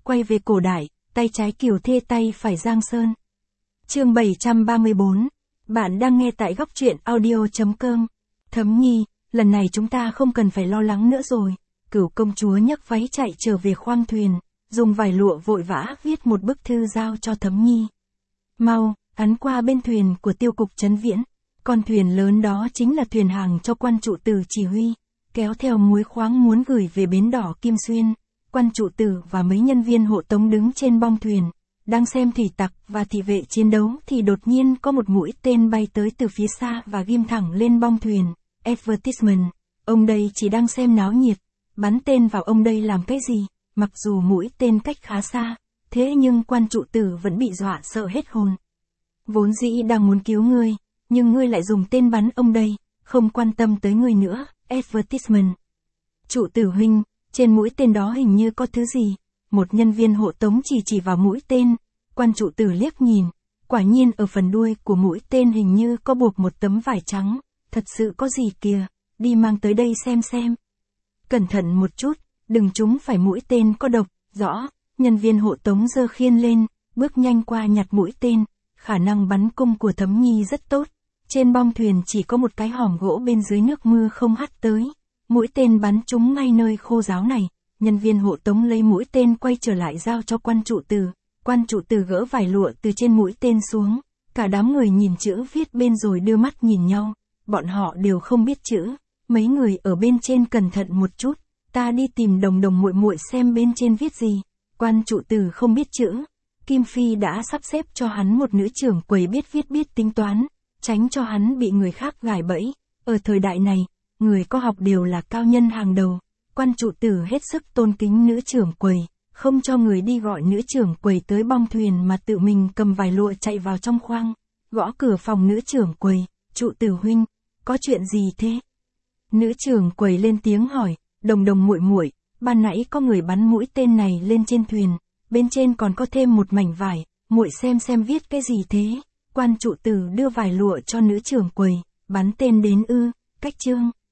quay về cổ đại, tay trái Kiều Thê tay phải Giang Sơn. Chương 734. Bạn đang nghe tại góc truyện audio.com. Thấm Nhi, lần này chúng ta không cần phải lo lắng nữa rồi. Cửu công chúa nhấc váy chạy trở về khoang thuyền, dùng vải lụa vội vã viết một bức thư giao cho Thấm Nhi. Mau, ấn qua bên thuyền của tiêu cục Trấn Viễn. Con thuyền lớn đó chính là thuyền hàng cho quan trụ tử chỉ huy, kéo theo muối khoáng muốn gửi về bến đỏ Kim Xuyên. Quan trụ tử và mấy nhân viên hộ tống đứng trên bong thuyền, đang xem thủy tặc và thị vệ chiến đấu thì đột nhiên có một mũi tên bay tới từ phía xa và ghim thẳng lên bong thuyền. Advertisement, ông đây chỉ đang xem náo nhiệt, bắn tên vào ông đây làm cái gì, mặc dù mũi tên cách khá xa, thế nhưng quan trụ tử vẫn bị dọa sợ hết hồn. Vốn dĩ đang muốn cứu ngươi, nhưng ngươi lại dùng tên bắn ông đây, không quan tâm tới ngươi nữa. Advertisement. Trụ tử huynh, trên mũi tên đó hình như có thứ gì. Một nhân viên hộ tống chỉ vào mũi tên. Quan trụ tử liếc nhìn, quả nhiên ở phần đuôi của mũi tên hình như có buộc một tấm vải trắng. Thật sự có gì kìa, đi mang tới đây xem. Cẩn thận một chút, đừng trúng phải mũi tên có độc. Rõ. Nhân viên hộ tống giơ khiên lên, bước nhanh qua nhặt mũi tên. Khả năng bắn cung của Thấm Nhi rất tốt. Trên bong thuyền chỉ có một cái hòm gỗ bên dưới nước mưa không hắt tới. Mũi tên bắn trúng ngay nơi khô ráo này. Nhân viên hộ tống lấy mũi tên quay trở lại giao cho quan trụ tử. Quan trụ tử gỡ vải lụa từ trên mũi tên xuống. Cả đám người nhìn chữ viết bên rồi đưa mắt nhìn nhau. Bọn họ đều không biết chữ. Mấy người ở bên trên cẩn thận một chút. Ta đi tìm đồng muội muội xem bên trên viết gì. Quan trụ tử không biết chữ. Kim Phi đã sắp xếp cho hắn một nữ trưởng quầy biết tính toán, tránh cho hắn bị người khác gài bẫy. Ở thời đại này, người có học đều là cao nhân hàng đầu. Quan trụ tử hết sức tôn kính nữ trưởng quầy, không cho người đi gọi nữ trưởng quầy tới bong thuyền mà tự mình cầm vải lụa chạy vào trong khoang, gõ cửa phòng nữ trưởng quầy. Trụ tử huynh, có chuyện gì thế? Nữ trưởng quầy lên tiếng hỏi. Đồng muội muội, ban nãy có người bắn mũi tên này lên trên thuyền, bên trên còn có thêm một mảnh vải, muội xem viết cái gì thế? Quan trụ tử đưa vải lụa cho nữ trưởng quầy. Bắn tên đến ư? Cách chương